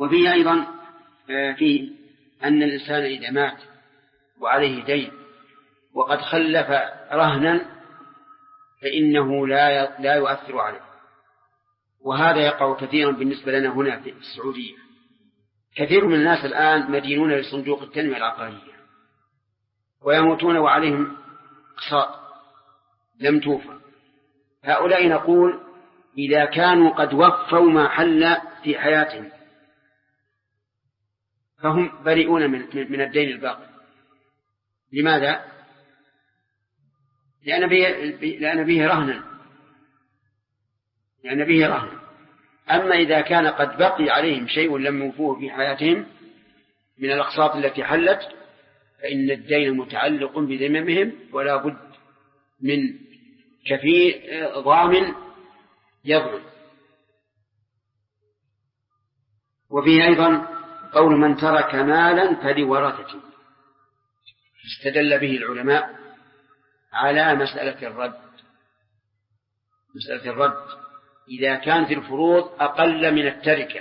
وفيه أيضا فيه أن الإنسان إذا مات وعليه دين وقد خلف رهنا فإنه لا يؤثر عليه، وهذا يقع كثيرا بالنسبة لنا هنا في السعودية. كثير من الناس الآن مدينون لصندوق التنمية العقارية ويموتون وعليهم أقساط لم توفى. هؤلاء نقول إذا كانوا قد وفوا ما حل في حياتهم فهم بريئون من الدين الباقي. لماذا؟ لأن به رهنا. أما إذا كان قد بقي عليهم شيء لم يوفوه في حياتهم من الأقساط التي حلت فإن الدين متعلق بذممهم ولا بد من كفيل ضامن يضمن. وفيه أيضا قول من ترك مالا فلورثته، استدل به العلماء على مسألة الرد إذا كانت الفروض أقل من التركة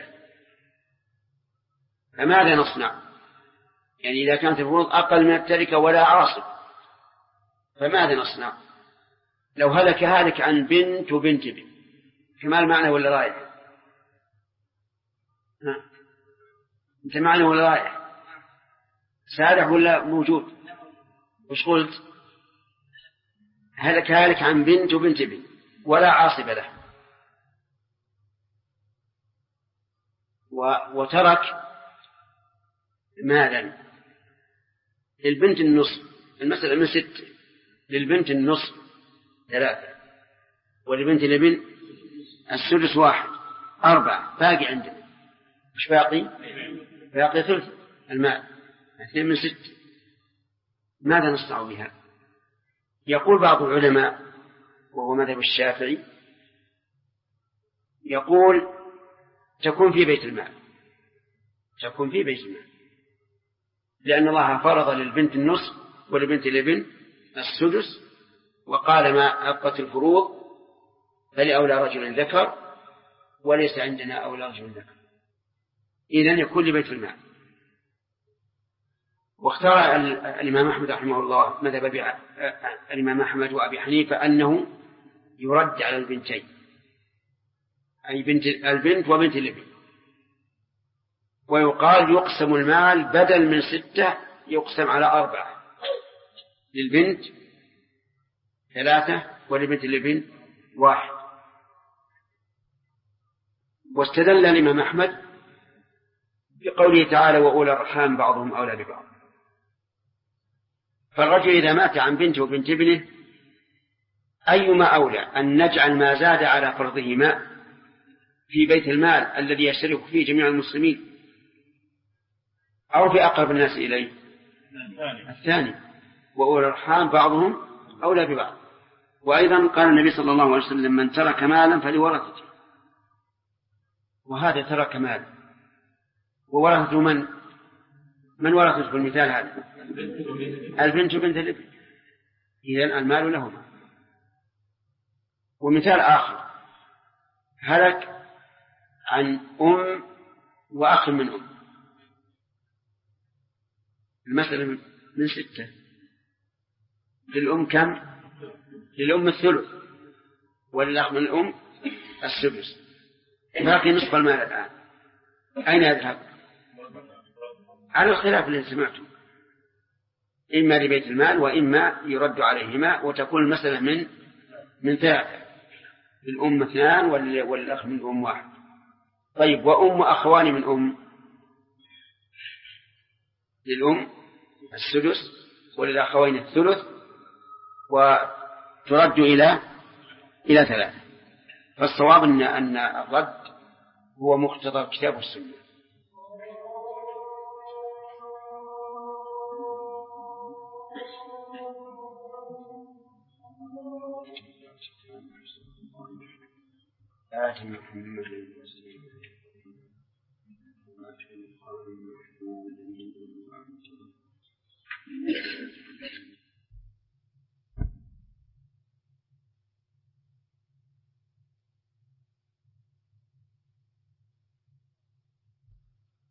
فماذا نصنع؟ يعني إذا كانت الفروض أقل من التركة ولا عاصب فماذا نصنع؟ لو هلك عن بنت وبنت بنت كمال معنى ولا رايح؟ أنت معنى ولا رايح؟ سارح ولا موجود؟ وش قلت؟ هلك عن بنت وبنت بنت ولا عاصب له، وترك مالا للبنت النصف، المسألة من 6، للبنت النصف 3، ولبنت الابن السدس 1، 4 باقي عندنا. مش باقي ثلث المال، 2 من 6. ماذا نصنع بها؟ يقول بعض العلماء وهو مذهب الشافعي يقول تكون في بيت المال، لأن الله فرض للبنت النصف ولبنت الابن السدس، وقال ما أبقت الفروض فلأولى رجل ذكر وليس عندنا أولى رجل ذكر، إذن يكون لبيت المال. واختار الإمام أحمد رحمه الله مذهب الإمام أحمد وأبي حنيفة أنه يرد على البنتين، أي البنت وبنت الابن، ويقال يقسم المال بدل من 6 يقسم على 4، للبنت 3 ولبنت الابن 1. واستدل الإمام أحمد بقوله تعالى وأولى الأرحام بعضهم أولى ببعض. فالرجل إذا مات عن بنته وبنت ابنه أيما أولى أن نجعل ما زاد على فرضهما في بيت المال الذي يشترك فيه جميع المسلمين أو في أقرب الناس إليه؟ الثاني، وأولى الأرحام بعضهم أولى ببعض. وأيضا قال النبي صلى الله عليه وسلم من ترك مالا فلورثته، وهذا ترك مال وورثته من ورثته في المثال هذا؟ البنت وبنت الابن، إذن المال لهما. ومثال آخر هلك عن أم وأخ من أم، المسألة من 6، للأم كم؟ للأم الثلث وللأخ من الأم السدس، باقي نصف المال الآن أين يذهب؟ على الخلاف الذي سمعته، إما لبيت المال وإما يرد عليهما، وتكون المسألة من 3، للأم 2 والأخ من أم 1. طيب وأم وأخوان من أم، للأم السدس وللأخوين الثلث، وترد إلى 3. فالصواب أن الرد هو مقتضى الكتاب والسنة.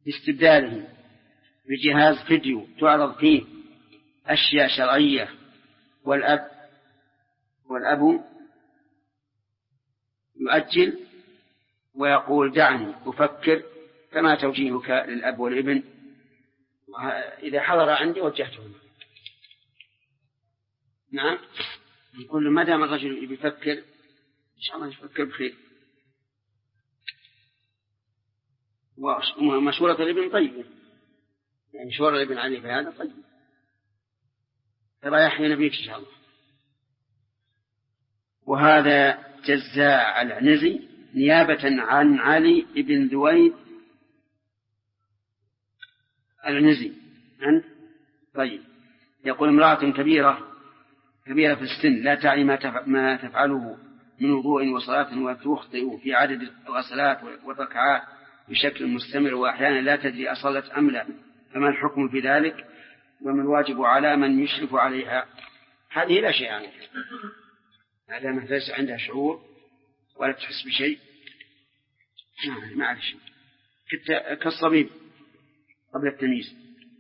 باستبداله بجهاز فيديو تعرض فيه أشياء شرعية، والأب يؤجل ويقول دعني أفكر، كما توجيهك للأب والابن. إذا حضر عندي وجهته. نعم، يقول ما دام الرجل يفكر إن شاء الله يفكر بخير. ومشورة الابن طيب، يعني مشورة الابن عليه بهذا طيب، ترى يحيى نبيك إن شاء الله. وهذا جزاء العنزي نيابة عن علي بن ذويد العنزي. طيب، يقول امرأة كبيرة في السن لا تعي ما تفعله من وضوء وصلاة، وتخطئ في عدد الغسلات والركعات بشكل مستمر، وأحيانا لا تدري أصلت أم لا، فما الحكم في ذلك؟ وما الواجب على من يشرف عليها؟ هذه لا شيء عنها، هذا ما ليس عندها شعور ولا تحس بشيء، ما عليه شيء، كالصبيب قبل التمييز.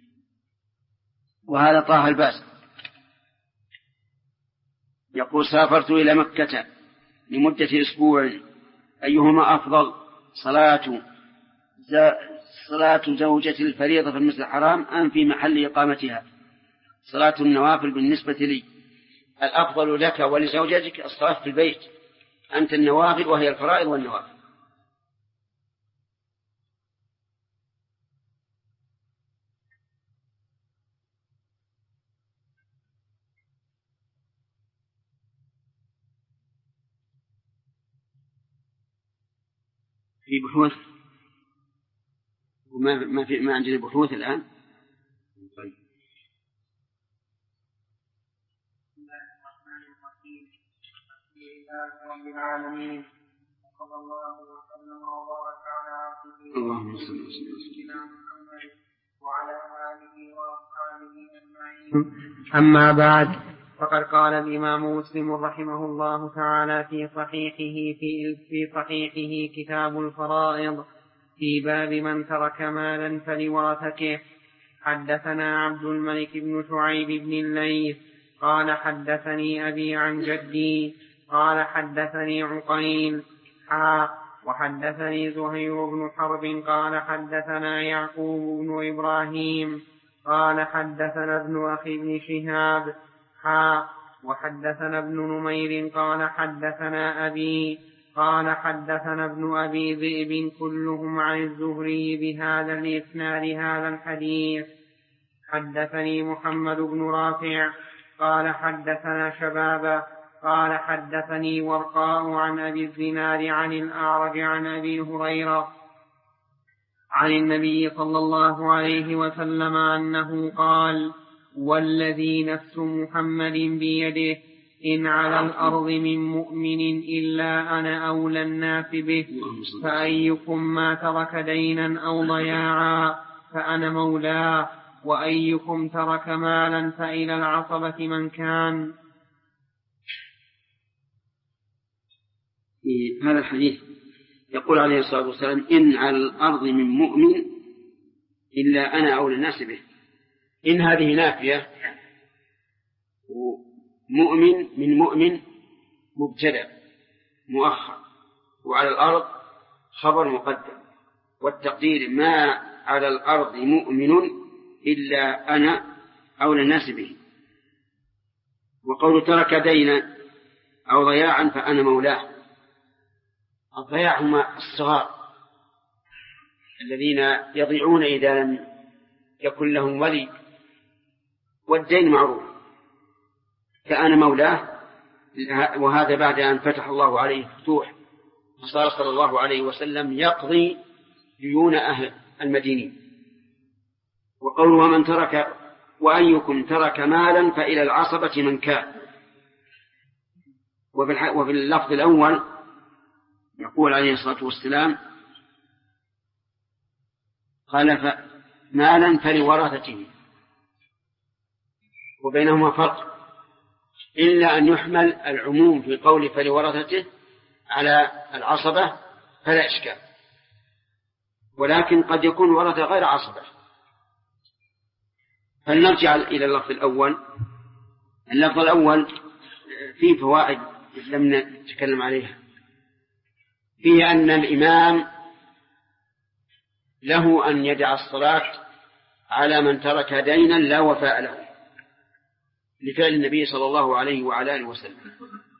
وهذا طه الباس يقول سافرت إلى مكة لمدة أسبوع، أيهما أفضل، صلاة زوجة الفريضة في المسجد الحرام أم في محل إقامتها؟ صلاة النوافل بالنسبة لي الأفضل لك ولزوجتك الصلاة في البيت، أنت النوافل وهي الفرائض والنوافل. في بحوث ما عندنا بحوث الآن. طيب. رب العالمين، صلى الله وسلم وبارك على عبده اللهم صل وسلم محمد وعلى آله وأصحابه أجمعين. أما بعد، فقد قال الإمام مسلم رحمه الله تعالى في صحيحه كتاب الفرائض في باب من ترك مالا فلورثته. حدثنا عبد الملك بن شعيب بن الليث قال حدثني أبي عن جدي قال حدثني عقيل وحدثني زهير بن حرب قال حدثنا يعقوب بن إبراهيم قال حدثنا ابن أخي بن شهاب وحدثنا ابن نمير قال حدثنا أبي قال حدثنا ابن أبي ذئب كلهم عن الزهري بهذا الإسناد هذا الحديث. حدثني محمد بن رافع قال حدثنا شبابة قال حدثني ورقاء عن أبي الزناد عن الأعرج عن أبي هريرة عن النبي صلى الله عليه وسلم أنه قال: والذي نفس محمد بيده إن على الأرض من مؤمن إلا أنا أولى الناس به، فأيكم ما ترك دينا أو ضياعا فأنا مولاه، وأيكم ترك مالا فإلى العصبة من كان. في هذا الحديث يقول عليه الصلاة والسلام: إن على الأرض من مؤمن إلا أنا أولى الناس به. إن هذه نافية، ومؤمن من مؤمن مبتدأ مؤخر، وعلى الأرض خبر مقدم، والتقدير ما على الأرض مؤمن إلا أنا أولى الناس به. وقول ترك دينا أو ضياعا فأنا مولاه. الضياع هم الصغار الذين يضيعون إذا لم يكن لهم ولي، والدين معروف، فأنا مولاه. وهذا بعد أن فتح الله عليه فتوح، فصار صلى الله عليه وسلم يقضي ديون أهل المدينين. وقوله ومن ترك وأيكم ترك مالا فإلى العصبة من كان. وفي اللفظ الأول يقول عليه الصلاة والسلام: خلف مالا فلورثته، وبينهما فرق، إلا أن يحمل العموم في قول فلورثته على العصبة فلا إشكال، ولكن قد يكون ورد غير عصبة. فلنرجع إلى اللفظ الأول. اللفظ الأول فيه فوائد لم نتكلم عليها. فيه أن الإمام له أن يدع الصلاة على من ترك دينا لا وفاء له، لفعل النبي صلى الله عليه وعلى آله وسلم.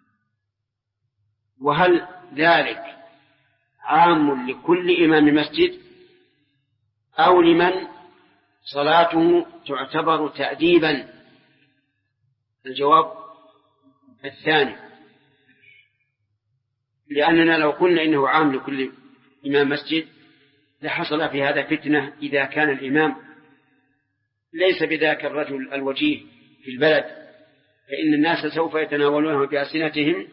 وهل ذلك عام لكل إمام مسجد أو لمن صلاته تعتبر تأديبا؟ الجواب الثاني، لأننا لو قلنا إنه عام لكل إمام مسجد لحصل في هذا فتنة إذا كان الإمام ليس بذاك الرجل الوجيه في البلد، فإن الناس سوف يتناولونه بألسنتهم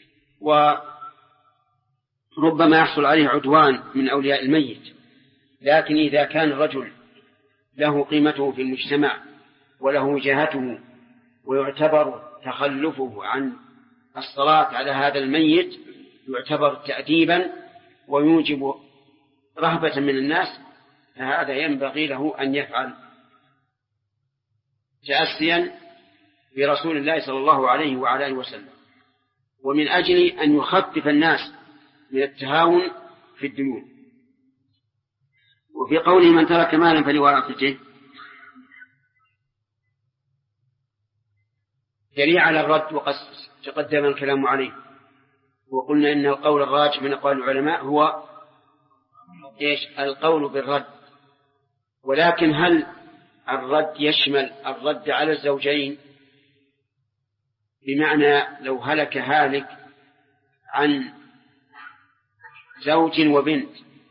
وربما يحصل عليه عدوان من أولياء الميت. لكن إذا كان الرجل له قيمته في المجتمع وله وجاهته ويعتبر تخلفه عن الصلاة على هذا الميت يعتبر تأديبا ويوجب رهبة من الناس، فهذا ينبغي له أن يفعل تأسيا برسول الله صلى الله عليه وعلى آله وسلم، ومن أجل أن يخفف الناس من التهاون في الديون. وفي قوله من ترك مالا فلورثته دليل على الرد، وقد تقدم الكلام عليه، وقلنا إن القول الراجح من أقوال العلماء هو القول بالرد. ولكن هل الرد يشمل الرد على الزوجين؟ بمعنى لو هلك هالك عن زوج وبنت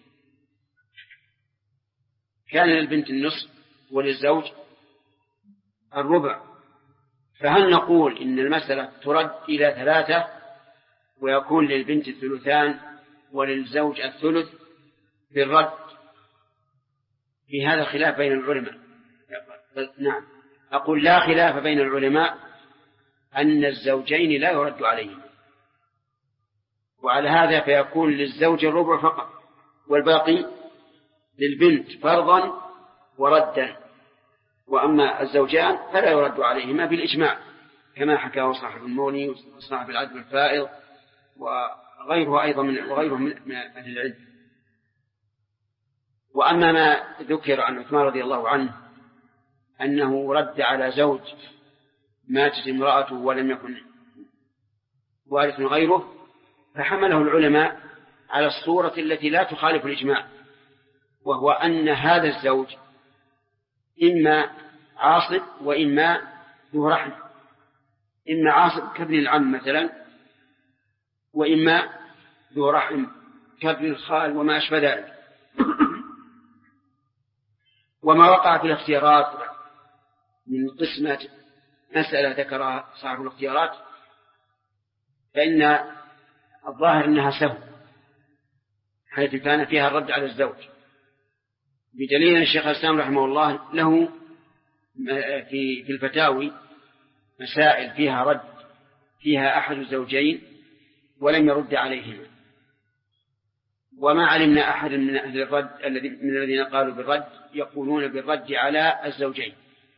كان للبنت النصف وللزوج الربع، فهل نقول إن المسألة ترد إلى 3 ويكون للبنت الثلثان وللزوج الثلث بالرد؟ في هذا خلاف بين العلماء. نعم، أقول لا خلاف بين العلماء أن الزوجين لا يرد عليهم، وعلى هذا فيكون للزوج الربع فقط والباقي للبنت فرضا وردا، وأما الزوجان فلا يرد عليهما بالإجماع كما حكاه صاحب المغني وصاحب العدل الفائض وغيره أيضا من أهل العلم. وأما ما ذكر عن عثمان رضي الله عنه أنه رد على زوج ماتت امرأته ولم يكن وارث غيره، فحمله العلماء على الصورة التي لا تخالف الإجماع، وهو أن هذا الزوج إما عاصب وإما ذو رحم، إما عاصب كابن العم مثلا، وإما ذو رحم كابن الخال وما أشبه ذلك. وما وقع في الاختيارات من قسمة مسألة ذكرها صاحب الاختيارات فإن الظاهر أنها سهو، حيث كان فيها الرد على الزوج، بدليل أن الشيخ الإسلام رحمه الله له في الفتاوي مسائل فيها رد فيها أحد الزوجين ولم يرد عليهما، وما علمنا أحد من أهل الرد من الذين قالوا بالرد يقولون بالرد على الزوجين.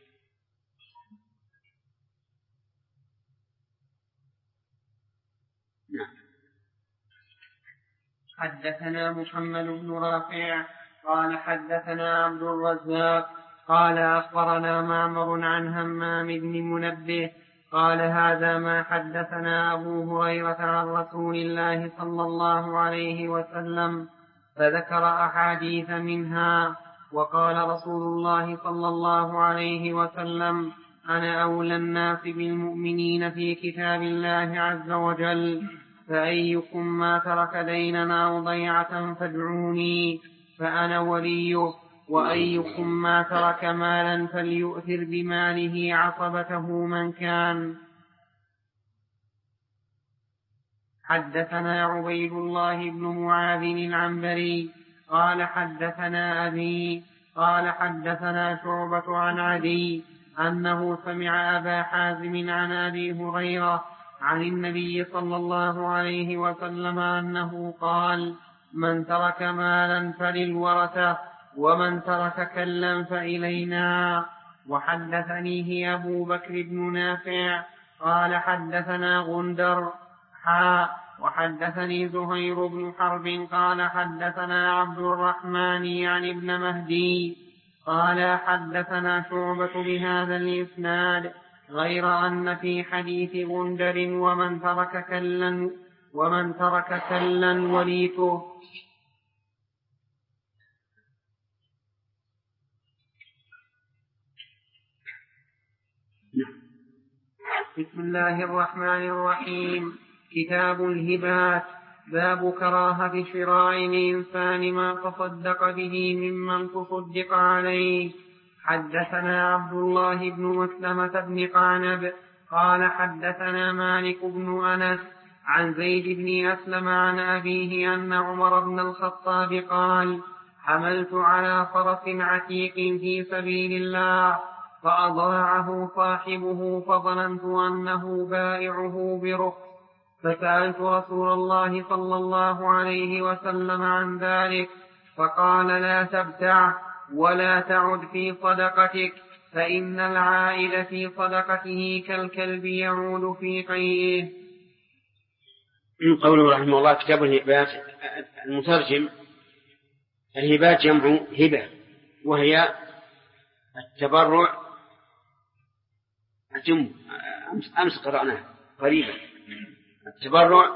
حدثنا محمد بن رافع قال حدثنا عبد الرزاق قال أخبرنا معمر عن همام بن منبه قال هذا ما حدثنا أبو هريرة عن رسول الله صلى الله عليه وسلم، فذكر أحاديث منها، وقال رسول الله صلى الله عليه وسلم: أنا أولى الناس بالمؤمنين في كتاب الله عز وجل، فأيكم ما ترك دينا أو ضيعة فادعوني فأنا وليه، وأيكم ما ترك مالا فليؤثر بماله عصبته من كان. حدثنا عبيد الله بن معاذ العنبري قال حدثنا أبي قال حدثنا شعبة عن عدي أنه سمع أبا حازم عن أبي هريرة عن النبي صلى الله عليه وسلم أنه قال: من ترك مالا فللورثة ومن ترك كلا فإلينا. وحدثنيه أبو بكر بن نافع قال حدثنا غندر وحدثني زهير بن حرب قال حدثنا عبد الرحمن يعني ابن مهدي قال حدثنا شعبة بهذا الإسناد غير أن في حديث غندر ومن ترك كلا وليته. بسم الله الرحمن الرحيم. كتاب الهبات. باب كراهة شراء الإنسان ما تصدق به ممن تصدق عليه. حدثنا عبد الله بن مسلمة بن قعنب قال حدثنا مالك بن أنس عن زيد بن أسلم عن أبيه أن عمر بن الخطاب قال حملت على فرس عتيق في سبيل الله فأضاعه صاحبه فظننت أنه بائعه برخص فسألت رسول الله صلى الله عليه وسلم عن ذلك فقال لا تبتعه ولا تعد في صدقتك فإن العائد في صدقته كالكلب يعود في قيئه. قوله رحمه الله كتاب الهبات. المترجم الهبات جمع هبة وهي التبرع. أمس قرأناها قريبا. التبرع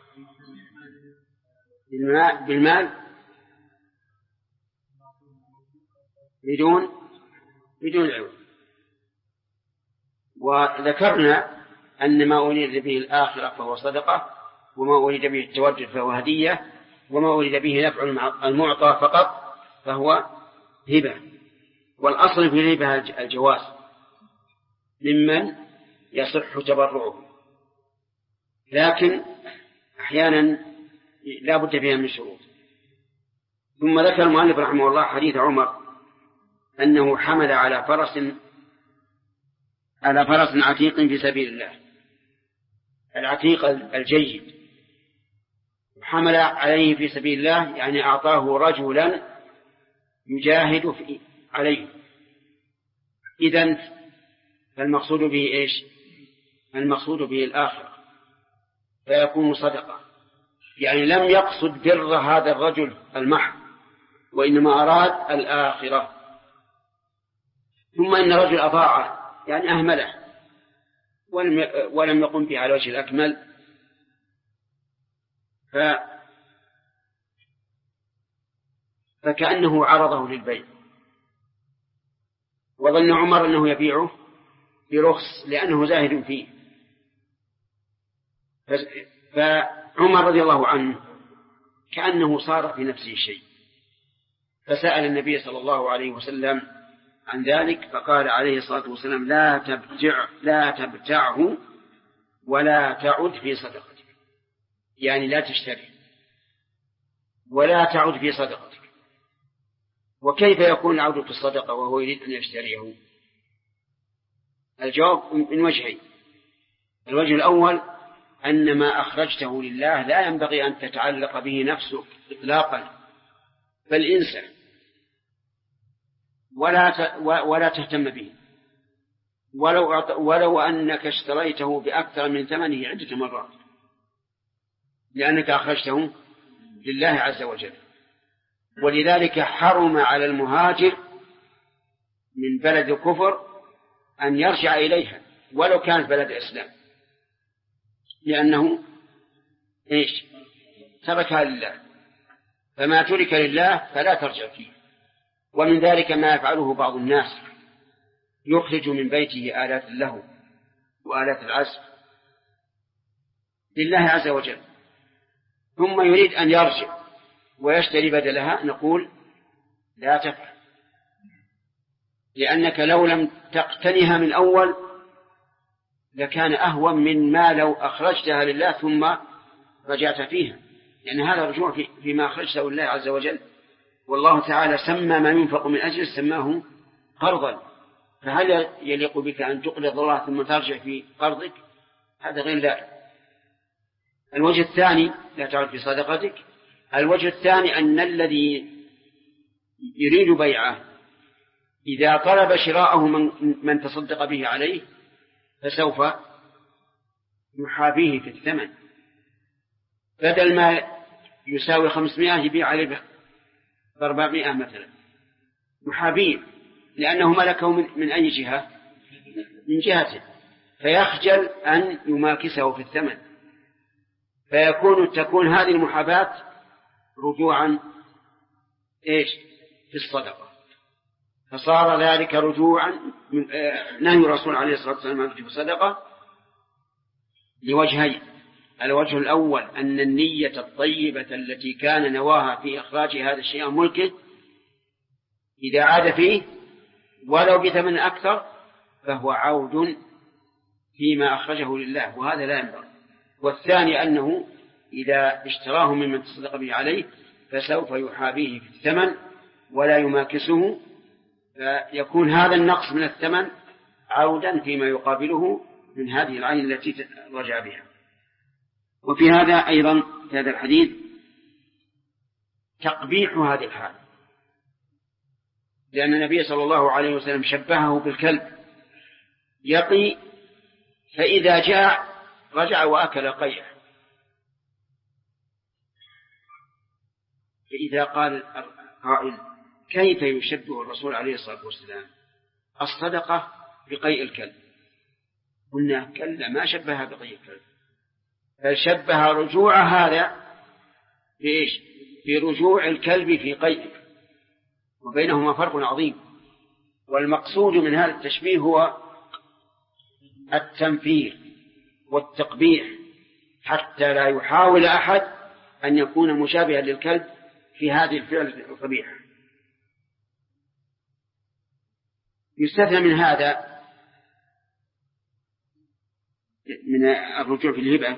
بالمال بدون عوض. وذكرنا أن ما أريد به الآخرة فهو صدقة وما أريد به التودد فهو هدية وما أريد به نفع المعطى فقط فهو هبة. والأصل في الهبة الجواز ممن يصح تبرعه لكن أحيانا لا بد فيها من شروط. ثم ذكر المؤلف رحمه الله حديث عمر أنه حمل على فرس عتيق في سبيل الله. العتيق الجيد حمل عليه في سبيل الله يعني أعطاه رجلا يجاهد عليه. إذن فالمقصود به إيش؟ المقصود به الآخرة فيكون صدقة. يعني لم يقصد بر هذا الرجل المحض وإنما أراد الآخرة. ثم إن الرجل أضاعه يعني أهمله ولم يقم به على وجه الأكمل فكأنه عرضه للبيع وظن عمر أنه يبيعه برخص لأنه زاهد فيه. فعمر رضي الله عنه كأنه صار في نفسه شيء فسأل النبي صلى الله عليه وسلم عن ذلك فقال عليه الصلاة والسلام لا تبتعه ولا تعد في صدقتك. يعني لا تشتري ولا تعد في صدقتك. وكيف يكون العود في الصدقة وهو يريد أن يشتريه؟ الجواب من وجهين. الوجه الأول أن ما أخرجته لله لا ينبغي أن تتعلق به نفسك إطلاقا بل انسى ولا تهتم به ولو أنك اشتريته بأكثر من ثمنه عدة مرات لأنك أخرجته لله عز وجل. ولذلك حرم على المهاجر من بلد الكفر أن يرجع إليها ولو كانت بلد إسلام لأنه إيش؟ تركها لله. فما ترك لله فلا ترجع فيه. ومن ذلك ما يفعله بعض الناس يخرج من بيته آلات اللهو وآلات العزف لله عز وجل ثم يريد أن يرجع ويشتري بدلها. نقول لا تفعل لأنك لو لم تقتنها من أول لكان أهون من ما لو أخرجتها لله ثم رجعت فيها لأن هذا رجوع فيما أخرجته لله عز وجل. والله تعالى سمى ما ينفق من أجل سماه قرضا. فهل يليق بك أن تقرض الله ثم ترجع في قرضك؟ هذا غير لائق. الوجه الثاني لا تعد في صدقتك الوجه الثاني أن الذي يريد بيعه إذا طلب شراءه من تصدق به عليه فسوف يحابيه في الثمن، بدل ما يساوي 500 يبيع عليه 400 مثلا، يحابيه لأنه ملكه من أي جهة؟ من جهته، فيخجل أن يماكسه في الثمن، تكون هذه المحاباة رجوعا في الصدقة، فصار ذلك رجوعا نهي الرسول عليه الصلاة والسلام في الصدقة لوجهين. الوجه الأول أن النية الطيبة التي كان نواها في إخراج هذا الشيء ملكه إذا عاد فيه ولو بثمن أكثر فهو عود فيما أخرجه لله، وهذا لا ينبغي. والثاني أنه إذا اشتراه ممن تصدق به عليه فسوف يحابيه في الثمن ولا يماكسه، فيكون هذا النقص من الثمن عودا فيما يقابله من هذه العين التي رجع بها. وفي هذا أيضا في هذا الحديث تقبيح هذه الحال، لأن النبي صلى الله عليه وسلم شبهه بالكلب يقي فإذا جاع رجع وأكل قيح. فإذا قال قائل كيف يشبه الرسول عليه الصلاة والسلام الصدقة بقيء الكلب؟ قلنا كلا، ما شبهها بقيء الكلب، بل شبه رجوع هذا بإيش؟ برجوع الكلب في قيء، وبينهما فرق عظيم. والمقصود من هذا التشبيه هو التنفير والتقبيح حتى لا يحاول أحد أن يكون مشابها للكلب في هذه الفعل القبيحة. يستثنى من هذا من الرجوع في الهبة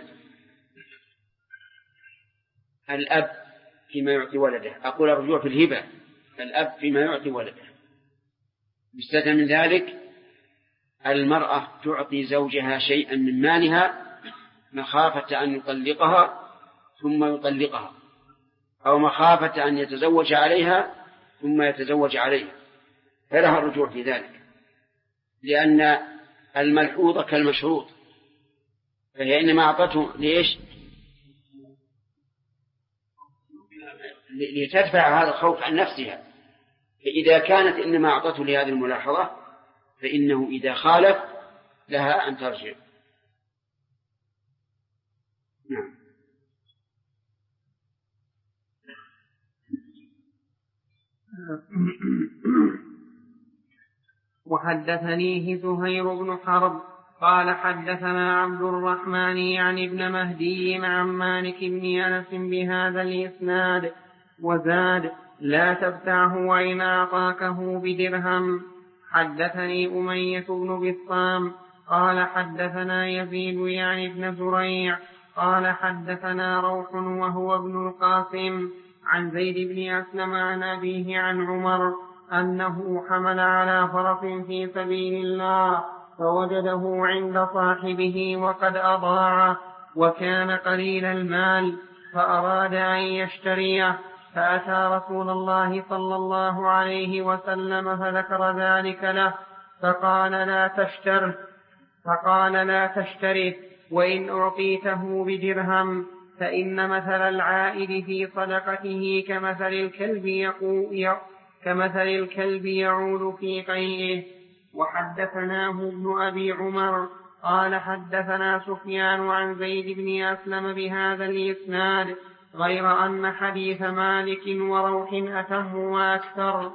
الأب فيما يعطي ولده. أقول الرجوع في الهبة الأب فيما يعطي ولده. يستثنى من ذلك المرأة تعطي زوجها شيئا من مالها مخافة أن يطلقها ثم يطلقها، أو مخافة أن يتزوج عليها ثم يتزوج عليها، فلها الرجوع في ذلك، لأن الملحوظة كالمشروط، فهي إنما أعطته ليش؟ لتدفع هذا الخوف عن نفسها. فإذا كانت إنما أعطته لهذه الملاحظة فإنه إذا خالف لها أن ترجع. نعم. وحدثنيه زهير بن حرب قال حدثنا عبد الرحمن يعني ابن مهدي عن مالك بن أنس بهذا الإسناد وزاد لا تبتعه وإن أعطاكه بدرهم. حدثني أمية بن بسطام قال حدثنا يزيد يعني ابن زريع قال حدثنا روح وهو ابن القاسم عن زيد بن أسلم عن أبيه عن عمر أنه حمل على فرس في سبيل الله فوجده عند صاحبه وقد أضاع وكان قليل المال فأراد أن يشتريه، فأتى رسول الله صلى الله عليه وسلم فذكر ذلك له فقال لا تشتره وإن أعطيته بدرهم، فإن مثل العائد في صدقته كمثل الكلب يعود في قيئه. وحدثناه ابن أبي عمر قال حدثنا سفيان عن زيد بن أسلم بهذا الإسناد غير أن حديث مالك وروح أتم وأكثر.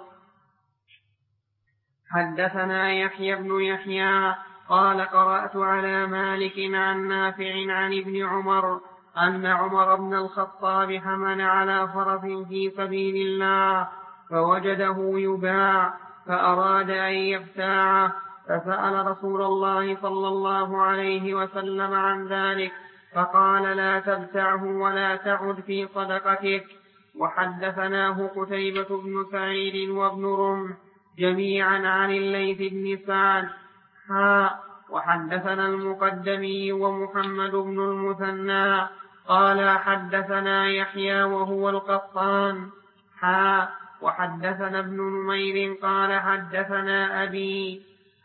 حدثنا يحيى بن يحيى قال قرأت على مالك عن نافع عن ابن عمر أن عمر بن الخطاب حمل على فرس في سبيل الله فوجده يباع فأراد أن يبتاعه، فسأل رسول الله صلى الله عليه وسلم عن ذلك فقال لا تبتعه ولا تعد في صدقتك. وحدثناه قتيبة بن سعيد وابن رمح جميعا عن الليث بن سعد وحدثنا المقدمي ومحمد بن المثنى قال حدثنا يحيى وهو القطان وحدثنا ابن نمير قال حدثنا أبي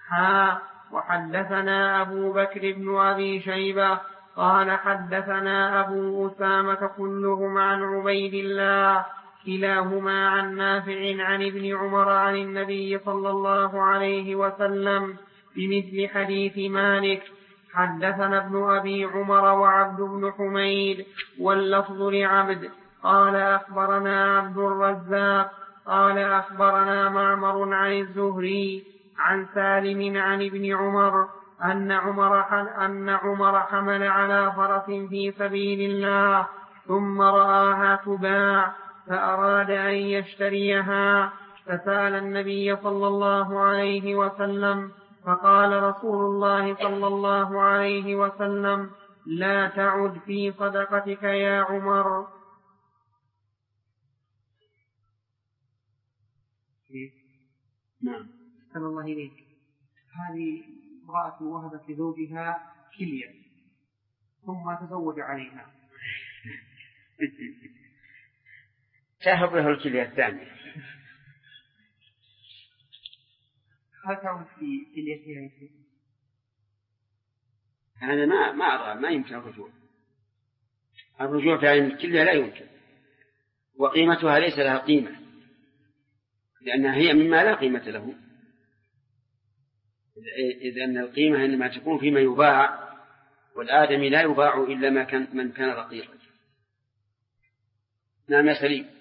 وحدثنا أبو بكر بن أبي شيبة قال حدثنا أبو أسامة كلهم عن عبيد الله كلاهما عن نافع عن ابن عمر عن النبي صلى الله عليه وسلم بمثل حديث مالك. حدثنا ابن أبي عمر وعبد بن حميد واللفظ لعبد قال أخبرنا عبد الرزاق قال أخبرنا معمر عن الزهري عن سالم عن ابن عمر أن عمر حمل على فرس في سبيل الله ثم رآها تباع فأراد أن يشتريها فسأل النبي صلى الله عليه وسلم فقال رسول الله صلى الله عليه وسلم لا تعد في صدقتك يا عمر. نعم. أحسن الله إليك. هذه امرأة وهبت لزوجها كلية ثم تزوج عليها تهب له الكلية الثانية. هل تعود في كليتها؟ هذا ما أرى ما يمكن الرجوع في عين الكلية لا يمكن، وقيمتها ليس لها قيمة لأنها هي مما لا قيمة له، إذ أن القيمة إنما تكون فيما يباع، والآدمي لا يباع إلا من كان رقيقا. نعم يا سليم.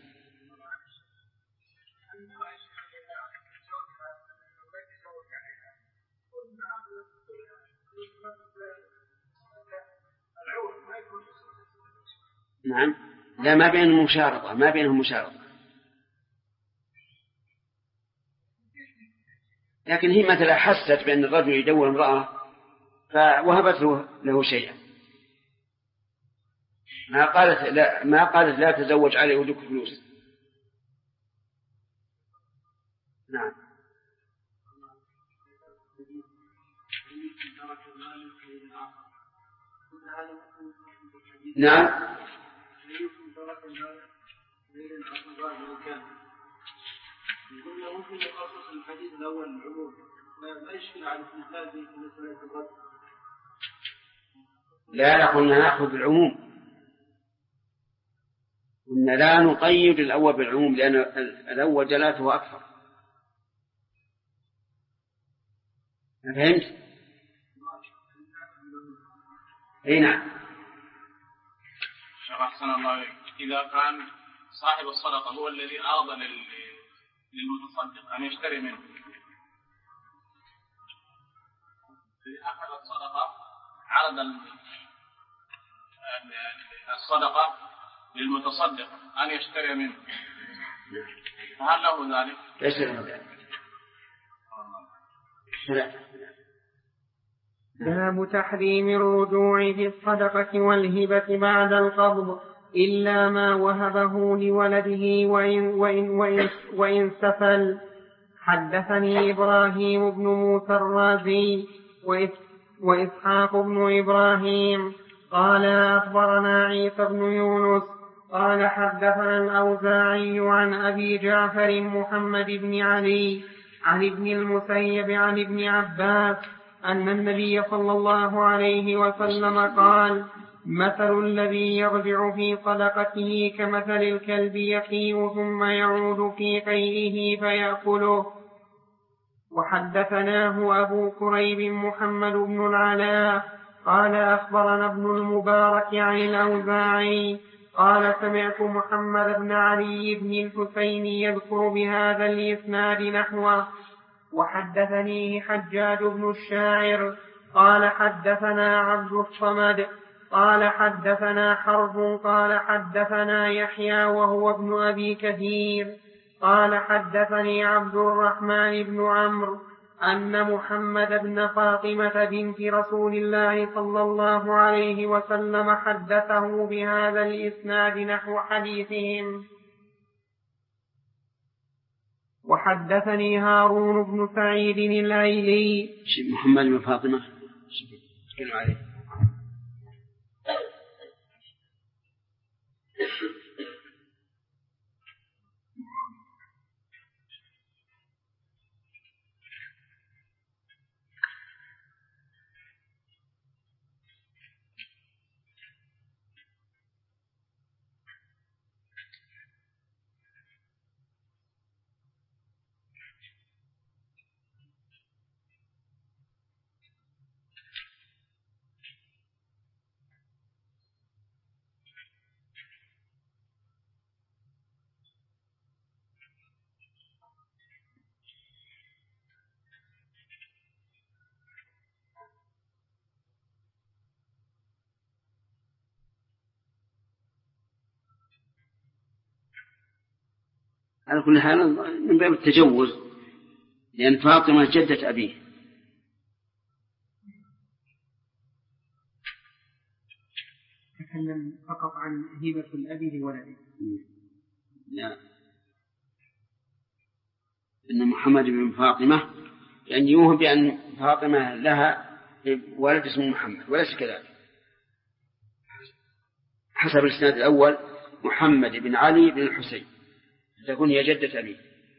نعم لا ما بينهم مشارطة لكن هي مثلا حست بأن الرجل يدور امرأة فوهبت له شيئا، ما قالت لا تزوج عليه ودك فلوس. نعم. نعم. ممكن يخصص الحديث الأول العموم ما يشكل على المثال في مسألة الرد. لا قلنا نأخذ بالعموم، قلنا لا نقيد الأول بالعموم لأن الأول جلاته أكثر. فهمت؟ أي نعم. أحسن الله إليك. إذا كان صاحب الصدقة هو الذي أراد للمتصدق أن يشتري منه، أخذ الصدقة عرض الصدقة للمتصدق أن يشتري منه، فهل له ذلك؟ ليس له ذلك. باب تحريم الرجوع في الصدقة والهبة بعد القبض إلا ما وهبه لولده وإن سفل. حدثني إبراهيم بن موسى الرازي وإسحاق بن إبراهيم قال أخبرنا عيسى بن يونس قال حدثنا الأوزاعي عن أبي جعفر محمد بن علي عن ابن المسيب عن ابن عباس أن النبي صلى الله عليه وسلم قال مثل الذي يرجع في صدقته كمثل الكلب يقيء ثم يعود في قيئه فيأكله. وحدثناه أبو كريب محمد بن العلاء قال أخبرنا ابن المبارك عن الأوزاعي قال سمعت محمد بن علي بن الحسين يذكر بهذا الإسناد نحوه. وحدثني حجاج بن الشاعر قال حدثنا عبد الصمد قال حدثنا حرب قال حدثنا يحيى وهو ابن أبي كثير قال حدثني عبد الرحمن بن عمرو أن محمد بن فاطمة بنت رسول الله صلى الله عليه وسلم حدثه بهذا الإسناد نحو حديثهم. وحدثني هارون بن سعيد الأيلي محمد بن فاطمة على كل حال من باب التجوز، لأن فاطمة جدة أبيه. تكلم فقط عن هبة الأب لولده. لا، إن محمد بن فاطمة يعني يوهم بأن فاطمة لها ولد اسمه محمد، وليس كذلك. حسب الإسناد الأول محمد بن علي بن الحسين، تكون هي جدة أبيه.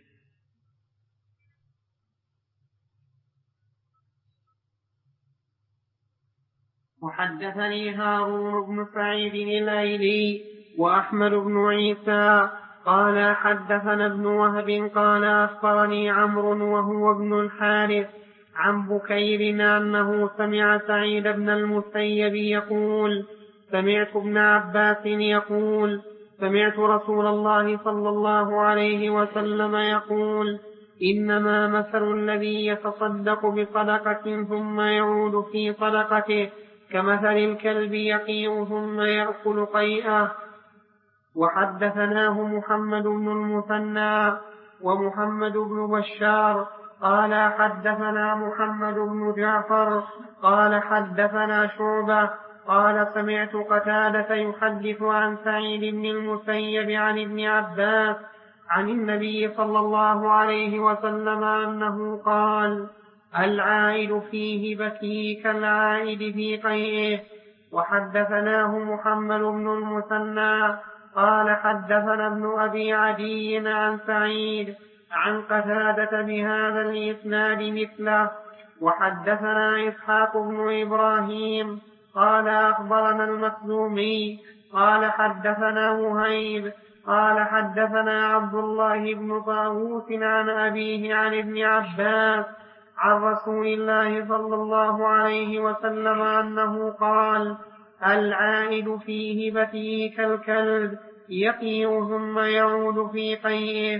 وحدثني هارون بن سعيد الأيلي وأحمد بن عيسى قال حدثنا ابن وهب قال أخبرني عمرو وهو ابن الحارث عن بكير أنه سمع سعيد بن المسيب يقول سمعت ابن عباس يقول سمعت رسول الله صلى الله عليه وسلم يقول إنما مثل الذي يتصدق بصدقة ثم يعود في صدقته كمثل الكلب يقيء ثم يأكل قيئه. وحدثناه محمد بن المثنى ومحمد بن بشار قال حدثنا محمد بن جعفر قال حدثنا شعبة قال سمعت قتادة يحدث عن سعيد بن المسيب عن ابن عباس عن النبي صلى الله عليه وسلم أنه قال العائد في هبته كالعائد في قيئه. وحدثناه محمد بن المثنى قال حدثنا ابن أبي عدي عن سعيد عن قتادة بهذا الإسناد مثله. وحدثنا إسحاق بن إبراهيم قال أخبرنا المخزومي قال حدثنا وهيب قال حدثنا عبد الله بن طاووس عن أبيه عن ابن عباس عن رسول الله صلى الله عليه وسلم أنه قال العائد في هبته كالكلب يقيء ثم يعود في قيئه.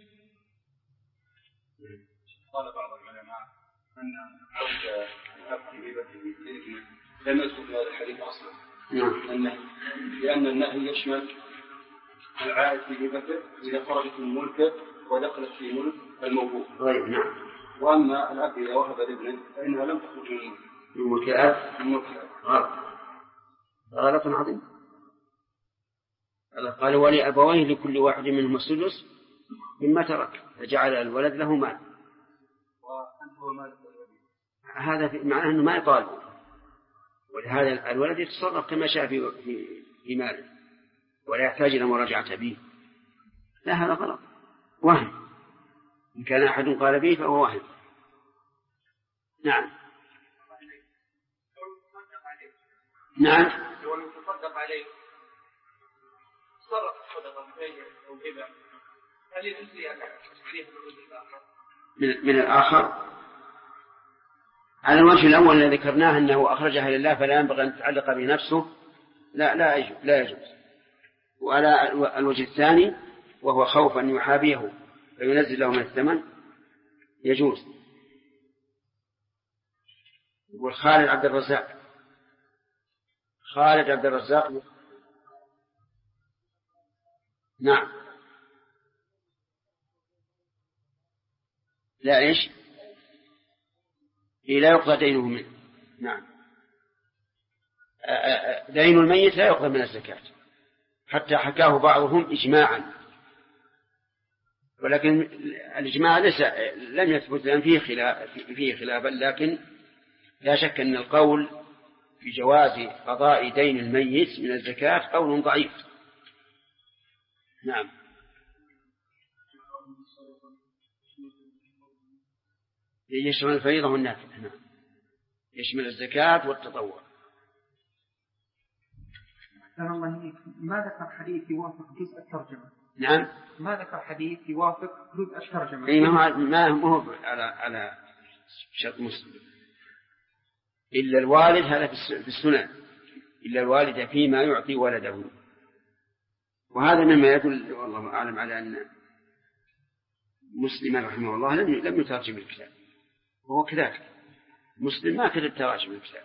قال بعض العلماء أن عود الأب في هبته لم يدخل في هذا الحديث أصلا، لأن النهي يشمل العائد في هبته إذا خرجت من ملكه ودخلت في ملك الموهوب. نعم. وأما الأب إذا وهب لابنه فإنها لم تخرج من ملك الأب. غلط عظيم. قال ولي أبويه لكل واحد منهم السدس مما ترك فجعل الولد له مال. هذا معناه أنه ما يطالب، ولهذا الولد يتصرف كما شاء في ماله ولا يحتاج إلى مراجعة به. لا، هذا غلط، وهم. إن كان أحد قال به فهو وهم. نعم. نعم. يتصدق عليه صرف صدقة أو هبة، هل يجوز لي أن أشتريه من الآخر؟ على الوجه الأول الذي ذكرناه أنه أخرجها لله فلا ينبغي أن تتعلق بنفسه، لا يجوز. وعلى الوجه الثاني وهو خوف أن يحابيه فينزل له من الثمن يجوز. والخالد عبد الرزاق نعم. لا إيش؟ لا يقضى دينه منه. نعم. دين الميت لا يقضى من الزكاة، حتى حكاه بعضهم إجماعا، ولكن الإجماع لم يثبت لأن فيه خلافا، لكن لا شك أن القول في جواز قضاء دين الميت من الزكاة قول ضعيف. نعم. يشمل الفريضة والنافلة. نعم. يشمل الزكاة والتطوع. ما ذكر حديث يوافق جزء الترجمة. نعم. ما ذكر حديث يوافق جزء الترجمة. ما هو على شرط مسلم إلا الوالد، هذا في السنن، إلا الوالد فيما يعطي ولده. وهذا مما يدل والله أعلم على أن مسلم رحمه الله لم يترجم الكتاب، وهو كذلك مسلم ما كتب تراجم الكتاب.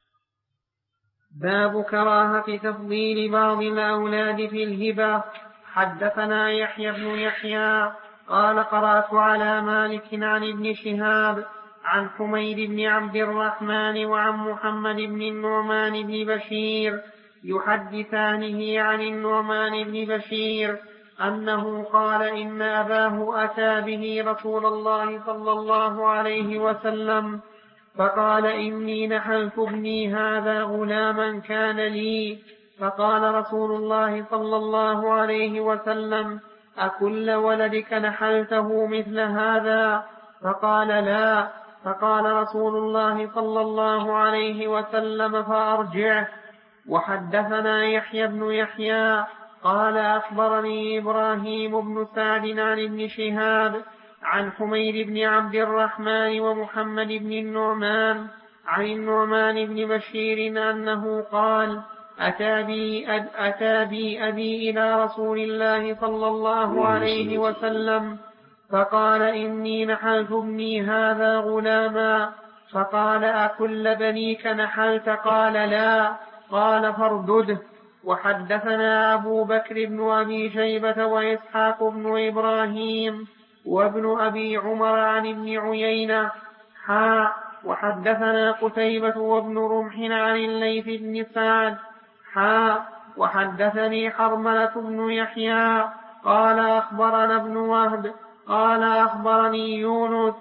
باب كراهة تفضيل بعض الأولاد في الهبة. حدثنا يحيى بن يحيى قال قرأت على مالك عن ابن شهاب عن حميد بن عبد الرحمن وعن محمد بن النعمان بن بشير يحدثانه عن النعمان بن بشير أنه قال إن أباه أتى به رسول الله صلى الله عليه وسلم فقال إني نحلت ابني هذا غلاما كان لي، فقال رسول الله صلى الله عليه وسلم أكل ولدك نحلته مثل هذا؟ فقال لا. فقال رسول الله صلى الله عليه وسلم فأرجعه. وحدثنا يحيى بن يحيى قال أخبرني إبراهيم بن سعد عن ابن شهاب عن حميد بن عبد الرحمن ومحمد بن النعمان عن النعمان بن بشير أنه قال أتى بي أبي إلى رسول الله صلى الله عليه وسلم فقال إني نحلت ابني هذا غلاما، فقال أكل بنيك نحلت؟ قال لا. قال فاردده. وحدثنا أبو بكر بن أبي شيبة وإسحاق بن إبراهيم وابن أبي عمر عن ابن عيينة وحدثنا قتيبة وابن رمح عن الليث بن سعد وحدثني حرملة بن يحيى قال أخبرنا ابن وهب قال أخبرني يونس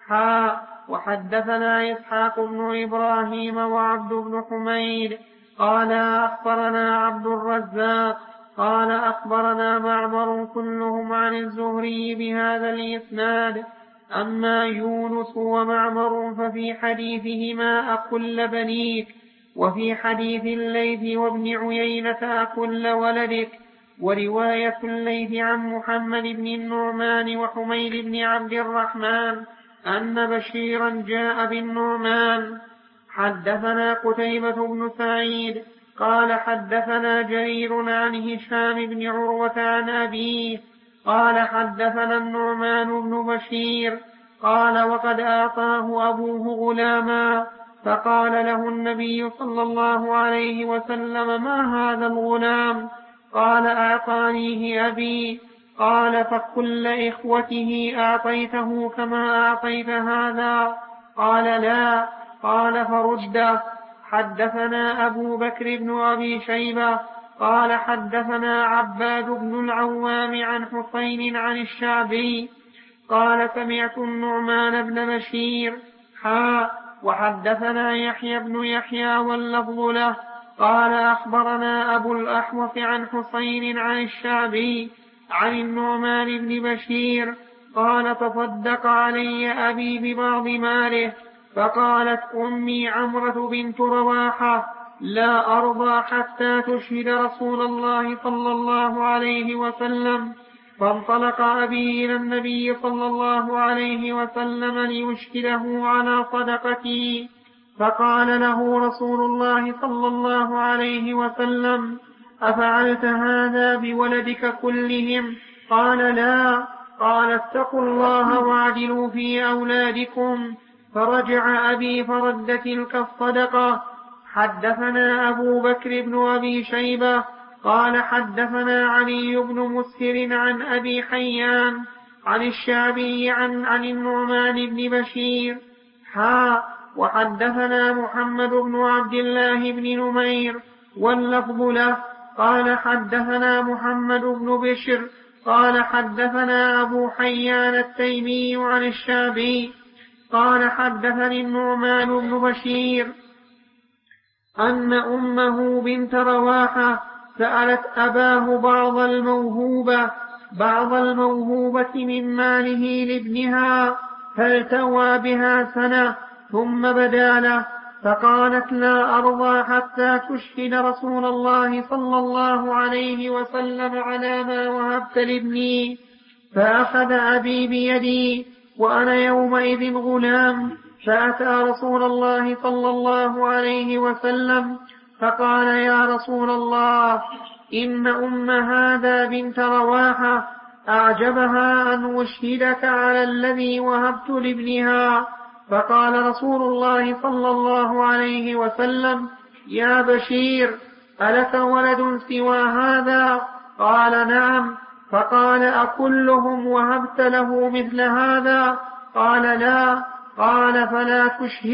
وحدثنا إسحاق بن إبراهيم وعبد بن حميد قال أخبرنا عبد الرزاق قال أخبرنا معمر كلهم عن الزهري بهذا الإسناد. أما يونس ومعمر ففي حديثهما أكل بنيك، وفي حديث الليث وابن عيينة أكل ولدك. ورواية الليث عن محمد بن النعمان وحميد بن عبد الرحمن أن بشيرا جاء بالنعمان. حدثنا قتيبة بن سعيد قال حدثنا جرير عن هشام بن عروة عن أبيه قال حدثنا النعمان بن بشير قال وقد أعطاه أبوه غلاما، فقال له النبي صلى الله عليه وسلم ما هذا الغلام؟ قال أعطانيه أبي. قال فكل إخوته أعطيته كما أعطيت هذا؟ قال لا. قال فرده. حدثنا أبو بكر بن أبي شيبة قال حدثنا عباد بن العوام عن حسين عن الشعبي قال سمعت النعمان بن بشير وحدثنا يحيى بن يحيى واللفظ له قال أخبرنا أبو الأحوص عن حسين عن الشعبي عن النعمان بن بشير قال تصدق علي أبي ببعض ماله، فقالت أمي عمرة بنت رواحة لا أرضى حتى تشهد رسول الله صلى الله عليه وسلم. فانطلق أبي إلى النبي صلى الله عليه وسلم ليشهده على صدقتي، فقال له رسول الله صلى الله عليه وسلم أفعلت هذا بولدك كلهم؟ قال لا. قال اتقوا الله واعدلوا في أولادكم. فرجع أبي فرد تلك الصدقة. حدثنا أبو بكر بن أبي شيبة قال حدثنا علي بن مسهر عن أبي حيان عن الشعبي عن النعمان بن بشير وحدثنا محمد بن عبد الله بن نمير واللفظ له قال حدثنا محمد بن بشر قال حدثنا أبو حيان التيمي عن الشعبي قال حدثني النعمان بن بشير أن أمه بنت رواحة سألت أباه بعض الموهوبة من ماله لابنها فالتوى بها سنة ثم بدا له، فقالت لا أرضى حتى تشهد رسول الله صلى الله عليه وسلم على ما وهبت لابني. فأخذ أبي بيدي وأنا يومئذ غلام، فأتى رسول الله صلى الله عليه وسلم فقال يا رسول الله إن أم هذا بنت رواحة أعجبها أن أشهدك على الذي وهبت لابنها. فقال رسول الله صلى الله عليه وسلم يا بشير ألك ولد سوى هذا؟ قال نعم. فقال أكلهم وهبت له مثل هذا؟ قال لا. قال فلا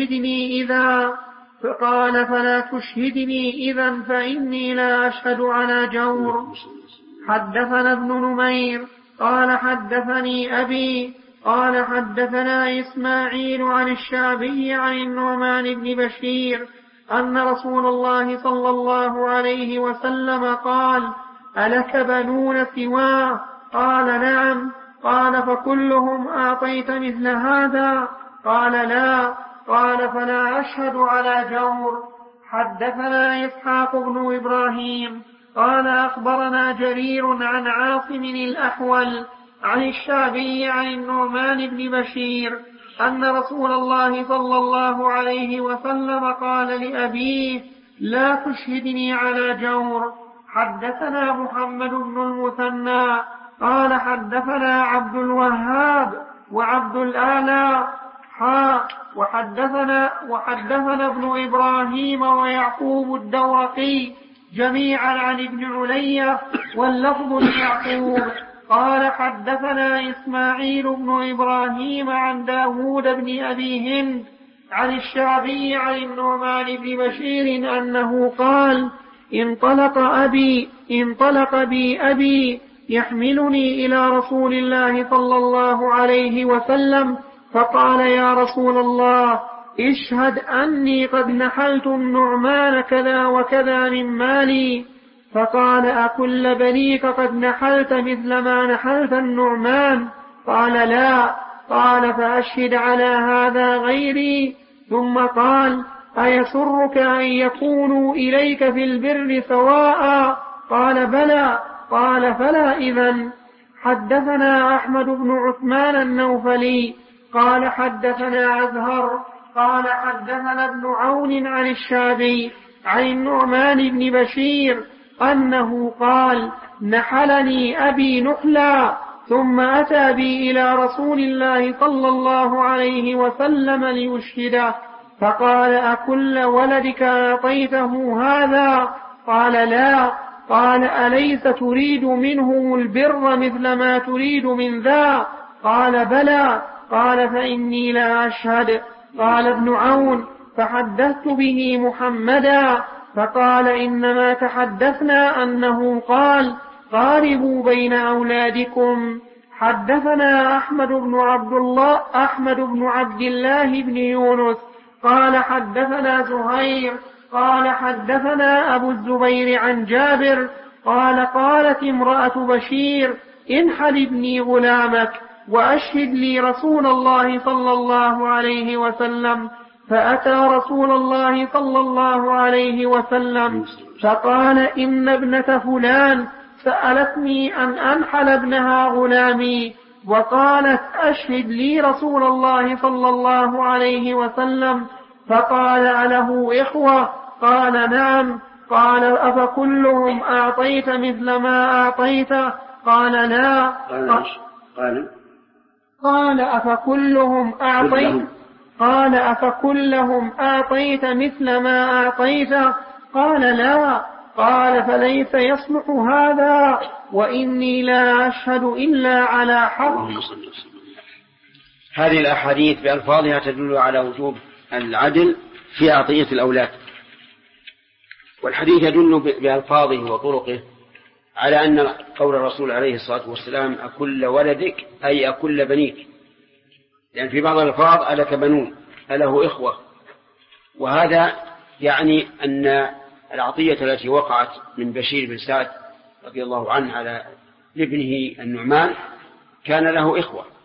تشهدني إذا فإني لا أشهد على جور. حدثنا ابن نمير قال حدثني أبي قال حدثنا إسماعيل عن الشعبي عن النعمان بن بشير أن رسول الله صلى الله عليه وسلم قال: ألك بنون سواه؟ قال نعم. قال فكلهم أعطيت مثل هذا؟ قال لا. قال فلا أشهد على جور. حدثنا إسحاق بن إبراهيم قال أخبرنا جرير عن عاصم الأحول عن الشعبي عن النعمان بن بشير أن رسول الله صلى الله عليه وسلم قال لأبيه: لا تشهدني على جور. حدثنا محمد بن المثنى قال حدثنا عبد الوهاب وعبد الآلى وحدثنا ابن إبراهيم ويعقوب الدورقي جميعا عن ابن علية واللفظ ليعقوب قال حدثنا إسماعيل بن إبراهيم عن داود بن أبي هند عن الشعبي عن النعمان بن بشير أنه قال: انطلق بي أبي يحملني إلى رسول الله صلى الله عليه وسلم فقال: يا رسول الله، اشهد أني قد نحلت النعمان كذا وكذا من مالي. فقال: أكل بنيك قد نحلت مثل ما نحلت النعمان؟ قال: لا. قال: فأشهد على هذا غيري. ثم قال: أيسرك أن يكونوا إليك في البر سواء؟ قال: بلى. قال: فلا إذن. حدثنا أحمد بن عثمان النوفلي قال حدثنا أزهر قال حدثنا ابن عون عن الشعبي عن النعمان بن بشير أنه قال: نحلني أبي نحلا ثم أتى بي إلى رسول الله صلى الله عليه وسلم ليشهده فقال: أكل ولدك أعطيته هذا؟ قال: لا. قال: أليس تريد منهم البر مثل ما تريد من ذا؟ قال: بلى. قال: فإني لا أشهد. قال ابن عون: فحدثت به محمدا فقال: إنما تحدثنا أنه قال: قاربوا بين أولادكم. حدثنا أحمد بن عبد الله بن يونس قال حدثنا زهير قال حدثنا أبو الزبير عن جابر قال: قالت امرأة بشير: انحل ابني غلامك وأشهد لي رسول الله صلى الله عليه وسلم. فأتى رسول الله صلى الله عليه وسلم فقال: إن ابنة فلان سألتني أن أنحل ابنها غلامي وقالت: أشهد لي رسول الله صلى الله عليه وسلم. فقال: أله إخوة؟ قال: نعم. قال: أفكلهم أعطيت مثل ما أعطيت؟ قال: لا. قال: أفكلهم أعطيت مثل ما أعطيت؟ قال: لا. قال: فليس يصلح هذا وإني لا أشهد إلا على حق. هذه الأحاديث بألفاظها تدل على وجوب العدل في عطية الأولاد، والحديث يدل بألفاظه وطرقه على أن قول الرسول عليه الصلاة والسلام: أكل ولدك أي أكل بنيك، لأن في بعض الألفاظ: ألك بنون، أله إخوة. وهذا يعني أن العطية التي وقعت من بشير بن سعد رضي الله عنه على ابنه النعمان كان له إخوة،